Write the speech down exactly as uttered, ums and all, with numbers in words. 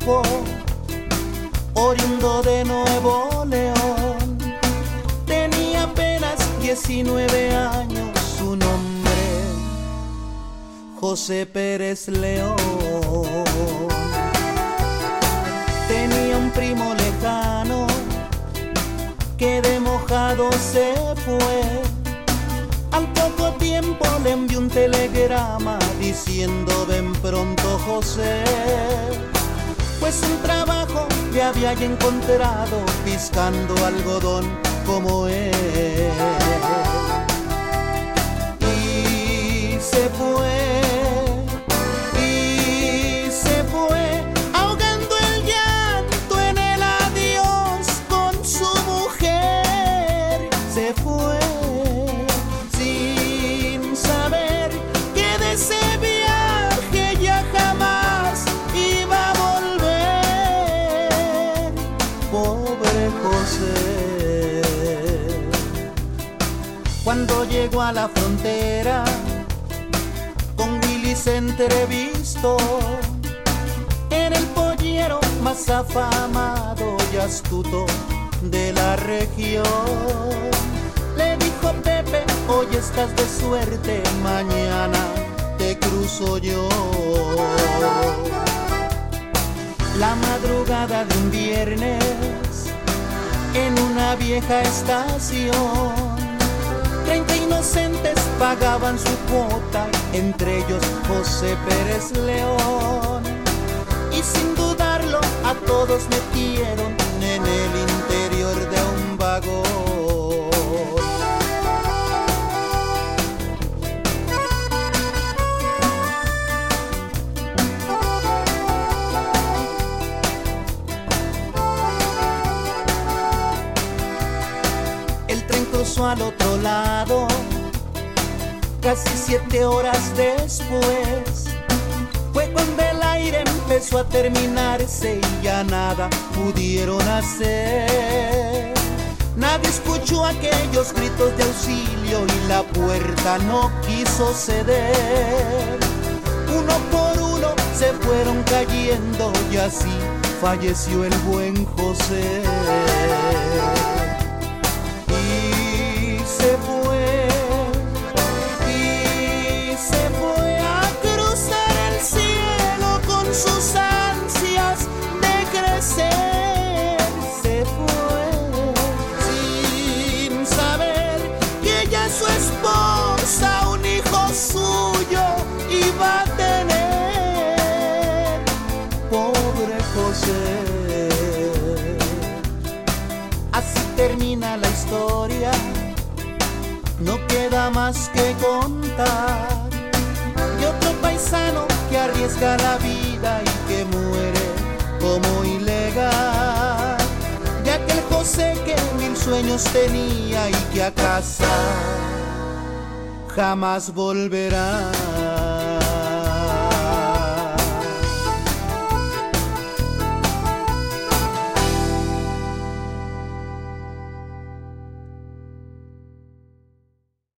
Rufo, oriundo de Nuevo León. Tenía apenas diecinueve años, su nombre José Pérez León. Tenía un primo lejano que de mojado se fue. Al poco tiempo le envió un telegrama diciendo: ven pronto, José, pues un trabajo le había ya encontrado piscando algodón como él. Y se fue, y se fue, ahogando el llanto en el adiós con su mujer. Se fue sin saber que de ese viaje ya jamás iba a volver. Pobre José. Cuando llegó a la frontera, con Willy se entrevistó. Era el pollero más afamado y astuto de la región. Le dijo: Pepe, hoy estás de suerte, mañana te cruzo yo. La madrugada de un viernes, en una vieja estación, treinta inocentes pagaban su cuota, entre ellos José Pérez León. Y sin dudarlo a todos metieron en el interior de un vagón. El tren cruzó al otro lado casi siete horas después. Fue cuando el aire empezó a terminarse y ya nada pudieron hacer. Nadie escuchó aquellos gritos de auxilio y la puerta no quiso ceder. Uno por uno se fueron cayendo y así falleció el buen José. Y se fue, y se fue a cruzar el cielo con sus ansias de crecer. Se fue sin saber que ya su esposa, un hijo suyo, iba a tener. Pobre José. Así termina la historia, no queda más que contar. Y otro paisano que arriesga la vida y que muere como ilegal. Y aquel José que mil sueños tenía y que a casa jamás volverá.